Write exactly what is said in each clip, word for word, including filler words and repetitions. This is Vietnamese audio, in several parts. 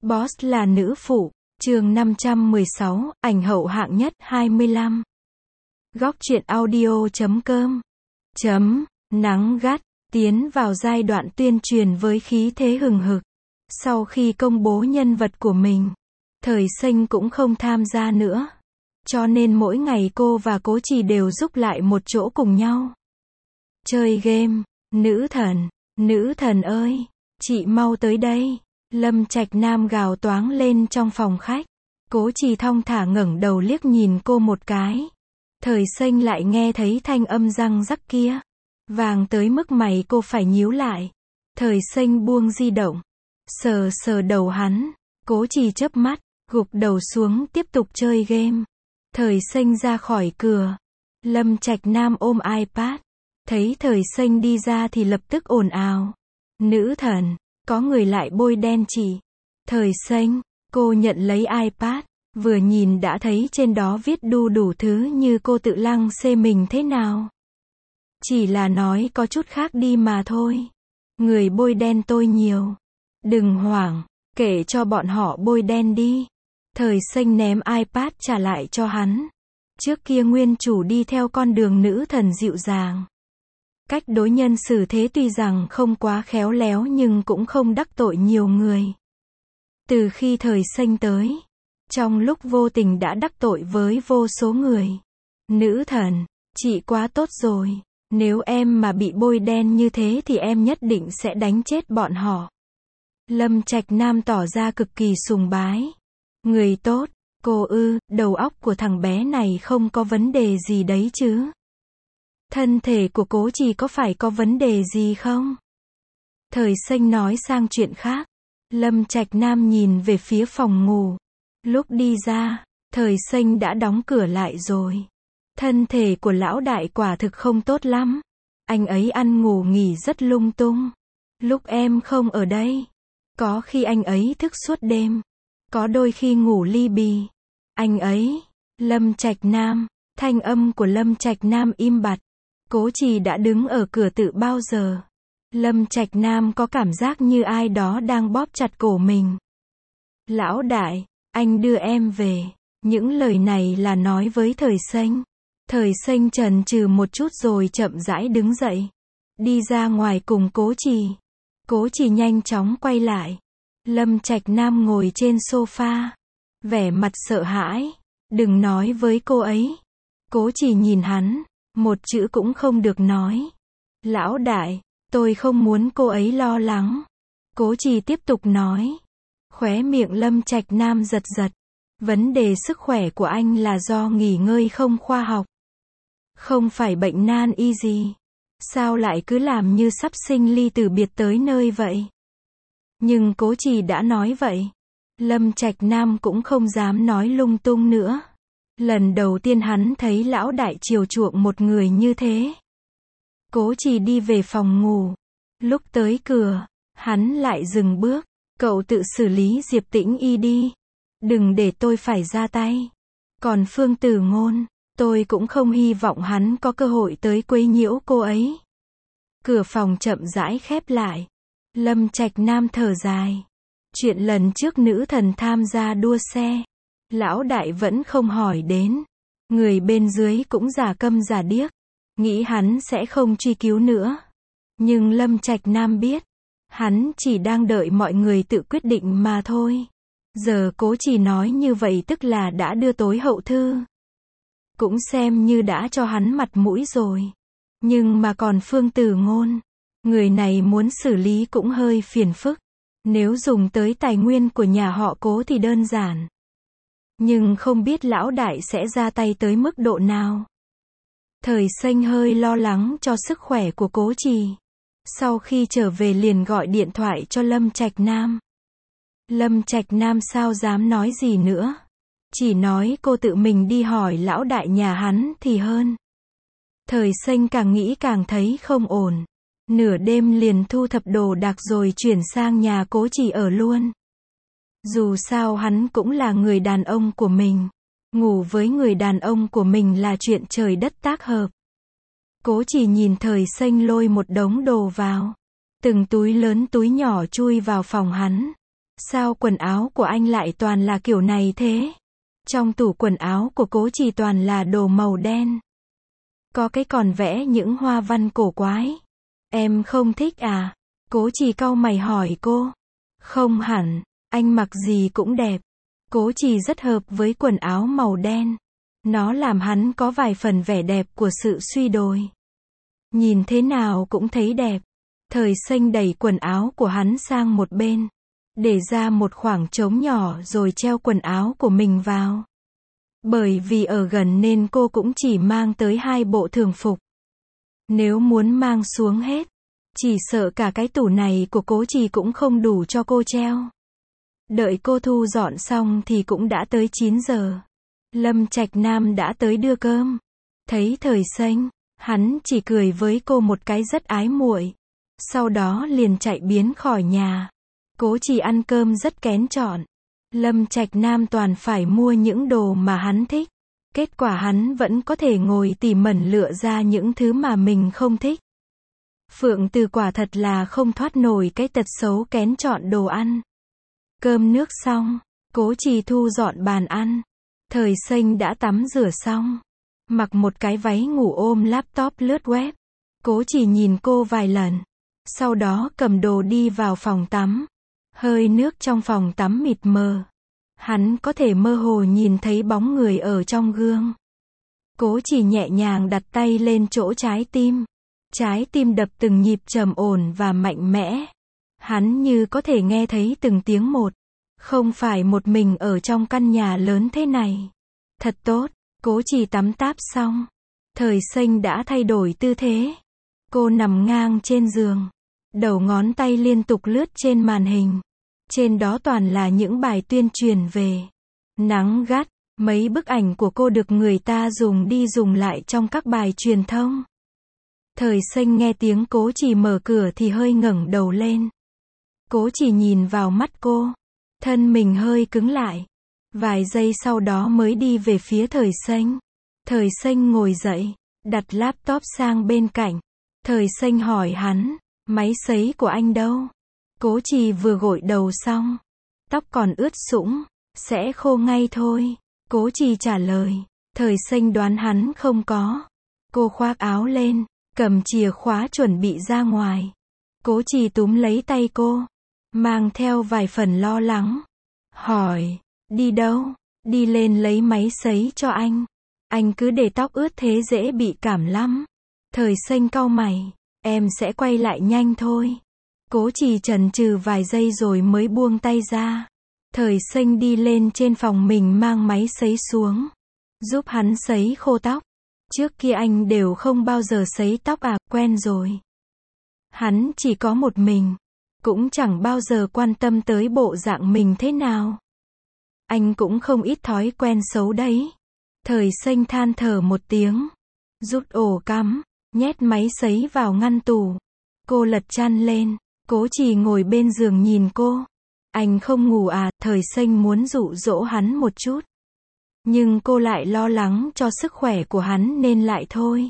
Boss là nữ phụ, chương năm trăm mười sáu, ảnh hậu hạng nhất hai mươi lăm. Góc truyện audio chấm com. Chấm, nắng gắt, tiến vào giai đoạn tuyên truyền với khí thế hừng hực. Sau khi công bố nhân vật của mình, Thời Xanh cũng không tham gia nữa. Cho nên mỗi ngày cô và Cố Trì đều giúp lại một chỗ cùng nhau. Chơi game, nữ thần, nữ thần ơi, chị mau tới đây. Lâm Trạch Nam gào toáng lên trong phòng khách. Cố Trì thong thả ngẩng đầu liếc nhìn cô một cái. Thời Xanh lại nghe thấy thanh âm răng rắc kia. Vàng tới mức mày cô phải nhíu lại. Thời Xanh buông di động. Sờ sờ đầu hắn. Cố Trì chớp mắt, gục đầu xuống tiếp tục chơi game. Thời Xanh ra khỏi cửa. Lâm Trạch Nam ôm iPad. Thấy Thời Xanh đi ra thì lập tức ồn ào. Nữ thần, có người lại bôi đen chị. Thời Xanh, cô nhận lấy iPad. Vừa nhìn đã thấy trên đó viết đu đủ thứ như cô tự lăng xê mình thế nào. Chỉ là nói có chút khác đi mà thôi. Người bôi đen tôi nhiều. Đừng hoảng, kể cho bọn họ bôi đen đi. Thời Xanh ném iPad trả lại cho hắn. Trước kia nguyên chủ đi theo con đường nữ thần dịu dàng. Cách đối nhân xử thế tuy rằng không quá khéo léo nhưng cũng không đắc tội nhiều người. Từ khi Thời Xanh tới, trong lúc vô tình đã đắc tội với vô số người. Nữ thần, chị quá tốt rồi. Nếu em mà bị bôi đen như thế thì em nhất định sẽ đánh chết bọn họ. Lâm Trạch Nam tỏ ra cực kỳ sùng bái. Người tốt, cô ư, đầu óc của thằng bé này không có vấn đề gì đấy chứ. Thân thể của Cố Trì có phải có vấn đề gì không? Thời Xanh nói sang chuyện khác. Lâm Trạch Nam nhìn về phía phòng ngủ. Lúc đi ra, Thời Xanh đã đóng cửa lại rồi. Thân thể của lão đại quả thực không tốt lắm. Anh ấy ăn ngủ nghỉ rất lung tung. Lúc em không ở đây, có khi anh ấy thức suốt đêm. Có đôi khi ngủ li bì. Anh ấy, Lâm Trạch Nam, thanh âm của Lâm Trạch Nam im bặt. Cố Trì đã đứng ở cửa tự bao giờ. Lâm Trạch Nam có cảm giác như ai đó đang bóp chặt cổ mình. Lão đại, anh đưa em về. Những lời này là nói với Thời Xanh. Thời Xanh chần chừ một chút rồi chậm rãi đứng dậy. Đi ra ngoài cùng Cố Trì. Cố Trì nhanh chóng quay lại. Lâm Trạch Nam ngồi trên sofa. Vẻ mặt sợ hãi. Đừng nói với cô ấy. Cố Trì nhìn hắn. Một chữ cũng không được nói. Lão đại, tôi không muốn cô ấy lo lắng. Cố Trì tiếp tục nói. Khóe miệng Lâm Trạch Nam giật giật. Vấn đề sức khỏe của anh là do nghỉ ngơi không khoa học. Không phải bệnh nan y gì. Sao lại cứ làm như sắp sinh ly tử biệt tới nơi vậy? Nhưng Cố Trì đã nói vậy. Lâm Trạch Nam cũng không dám nói lung tung nữa. Lần đầu tiên hắn thấy lão đại chiều chuộng một người như thế. Cố Trì đi về phòng ngủ. Lúc tới cửa, hắn lại dừng bước. Cậu tự xử lý Diệp Tĩnh Y đi. Đừng để tôi phải ra tay. Còn Phương Tử Ngôn, tôi cũng không hy vọng hắn có cơ hội tới quấy nhiễu cô ấy. Cửa phòng chậm rãi khép lại. Lâm Trạch Nam thở dài. Chuyện lần trước nữ thần tham gia đua xe, lão đại vẫn không hỏi đến. Người bên dưới cũng giả câm giả điếc. Nghĩ hắn sẽ không truy cứu nữa. Nhưng Lâm Trạch Nam biết. Hắn chỉ đang đợi mọi người tự quyết định mà thôi. Giờ Cố Trì nói như vậy tức là đã đưa tối hậu thư. Cũng xem như đã cho hắn mặt mũi rồi. Nhưng mà còn Phương Tử Ngôn. Người này muốn xử lý cũng hơi phiền phức. Nếu dùng tới tài nguyên của nhà họ Cố thì đơn giản. Nhưng không biết lão đại sẽ ra tay tới mức độ nào. Thời Xanh hơi lo lắng cho sức khỏe của Cố Trì. Sau khi trở về liền gọi điện thoại cho Lâm Trạch Nam. Lâm Trạch Nam sao dám nói gì nữa. Chỉ nói cô tự mình đi hỏi lão đại nhà hắn thì hơn. Thời Xanh càng nghĩ càng thấy không ổn. Nửa đêm liền thu thập đồ đạc rồi chuyển sang nhà Cố Trì ở luôn. Dù sao hắn cũng là người đàn ông của mình. Ngủ với người đàn ông của mình là chuyện trời đất tác hợp. Cố Trì nhìn Thời Xanh lôi một đống đồ vào. Từng túi lớn túi nhỏ chui vào phòng hắn. Sao quần áo của anh lại toàn là kiểu này thế? Trong tủ quần áo của Cố Trì toàn là đồ màu đen. Có cái còn vẽ những hoa văn cổ quái. Em không thích à? Cố Trì cau mày hỏi cô. Không hẳn, anh mặc gì cũng đẹp. Cố Trì rất hợp với quần áo màu đen. Nó làm hắn có vài phần vẻ đẹp của sự suy đồi. Nhìn thế nào cũng thấy đẹp. Thời Xanh đẩy quần áo của hắn sang một bên, để ra một khoảng trống nhỏ rồi treo quần áo của mình vào. Bởi vì ở gần nên cô cũng chỉ mang tới hai bộ thường phục. Nếu muốn mang xuống hết, chỉ sợ cả cái tủ này của Cố Trì cũng không đủ cho cô treo. Đợi cô thu dọn xong thì cũng đã tới chín giờ. Lâm Trạch Nam đã tới đưa cơm. Thấy Thời Xanh, hắn chỉ cười với cô một cái rất ái muội. Sau đó liền chạy biến khỏi nhà. Cố Trì ăn cơm rất kén chọn. Lâm Trạch Nam toàn phải mua những đồ mà hắn thích. Kết quả hắn vẫn có thể ngồi tỉ mẩn lựa ra những thứ mà mình không thích. Phượng Từ quả thật là không thoát nổi cái tật xấu kén chọn đồ ăn. Cơm nước xong, Cố Trì thu dọn bàn ăn. Thời Xanh đã tắm rửa xong, mặc một cái váy ngủ ôm laptop lướt web. Cố Trì nhìn cô vài lần, sau đó cầm đồ đi vào phòng tắm. Hơi nước trong phòng tắm mịt mờ. Hắn có thể mơ hồ nhìn thấy bóng người ở trong gương. Cố Trì nhẹ nhàng đặt tay lên chỗ trái tim. Trái tim đập từng nhịp trầm ổn và mạnh mẽ. Hắn như có thể nghe thấy từng tiếng một. Không phải một mình ở trong căn nhà lớn thế này. Thật tốt. Cố Trì tắm táp xong, Thời Xanh đã thay đổi tư thế. Cô nằm ngang trên giường, đầu ngón tay liên tục lướt trên màn hình. Trên đó toàn là những bài tuyên truyền về nắng gắt. Mấy bức ảnh của cô được người ta dùng đi dùng lại trong các bài truyền thông. Thời Xanh nghe tiếng Cố Trì mở cửa thì hơi ngẩng đầu lên. Cố Trì nhìn vào mắt cô, thân mình hơi cứng lại. Vài giây sau đó mới đi về phía Thời Xanh. Thời Xanh ngồi dậy, đặt laptop sang bên cạnh. Thời Xanh hỏi hắn, máy sấy của anh đâu? Cố Trì vừa gội đầu xong, tóc còn ướt sũng, sẽ khô ngay thôi. Cố Trì trả lời. Thời Xanh đoán hắn không có. Cô khoác áo lên, cầm chìa khóa chuẩn bị ra ngoài. Cố Trì túm lấy tay cô, mang theo vài phần lo lắng. Hỏi, đi đâu? Đi lên lấy máy sấy cho anh. Anh cứ để tóc ướt thế dễ bị cảm lắm. Thời Xanh cau mày, em sẽ quay lại nhanh thôi. Cố Trì chần chừ vài giây rồi mới buông tay ra. Thời Xanh đi lên trên phòng mình mang máy sấy xuống, giúp hắn sấy khô tóc. Trước kia anh đều không bao giờ sấy tóc à, quen rồi. Hắn chỉ có một mình, cũng chẳng bao giờ quan tâm tới bộ dạng mình thế nào. Anh cũng không ít thói quen xấu đấy. Thời Xanh than thở một tiếng, rút ổ cắm, nhét máy sấy vào ngăn tủ. Cô lật chăn lên, Cố Trì ngồi bên giường nhìn cô. Anh không ngủ à? Thời Xanh muốn dụ dỗ hắn một chút. Nhưng cô lại lo lắng cho sức khỏe của hắn nên lại thôi.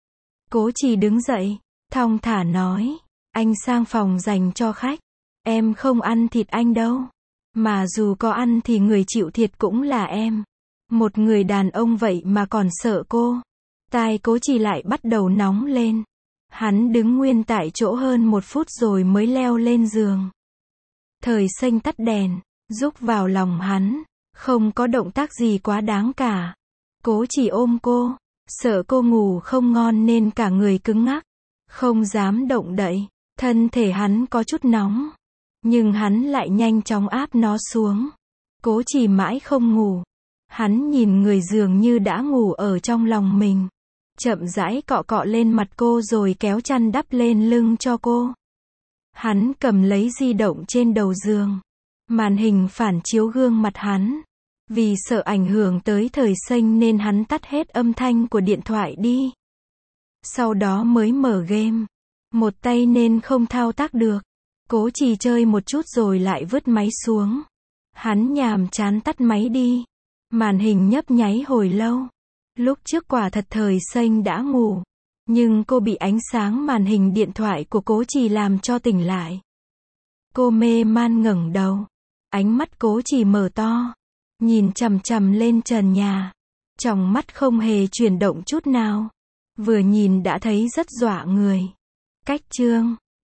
Cố Trì đứng dậy, thong thả nói, anh sang phòng dành cho khách. Em không ăn thịt anh đâu. Mà dù có ăn thì người chịu thiệt cũng là em. Một người đàn ông vậy mà còn sợ cô. Tai Cố Trì lại bắt đầu nóng lên. Hắn đứng nguyên tại chỗ hơn một phút rồi mới leo lên giường. Thời Xanh tắt đèn, rúc vào lòng hắn. Không có động tác gì quá đáng cả. Cố Trì ôm cô, sợ cô ngủ không ngon nên cả người cứng ngắc. Không dám động đậy. Thân thể hắn có chút nóng, nhưng hắn lại nhanh chóng áp nó xuống. Cố Trì mãi không ngủ. Hắn nhìn người dường như đã ngủ ở trong lòng mình. Chậm rãi cọ cọ lên mặt cô rồi kéo chăn đắp lên lưng cho cô. Hắn cầm lấy di động trên đầu giường. Màn hình phản chiếu gương mặt hắn. Vì sợ ảnh hưởng tới Thời Xanh nên hắn tắt hết âm thanh của điện thoại đi. Sau đó mới mở game. Một tay nên không thao tác được. Cố Trì chơi một chút rồi lại vứt máy xuống. Hắn nhàm chán tắt máy đi. Màn hình nhấp nháy hồi lâu. Lúc trước quả thật Thời Xanh đã ngủ. Nhưng cô bị ánh sáng màn hình điện thoại của Cố Trì làm cho tỉnh lại. Cô mê man ngẩng đầu. Ánh mắt cố chỉ mở to, nhìn chằm chằm lên trần nhà. Tròng mắt không hề chuyển động chút nào. Vừa nhìn đã thấy rất dọa người. Cách chương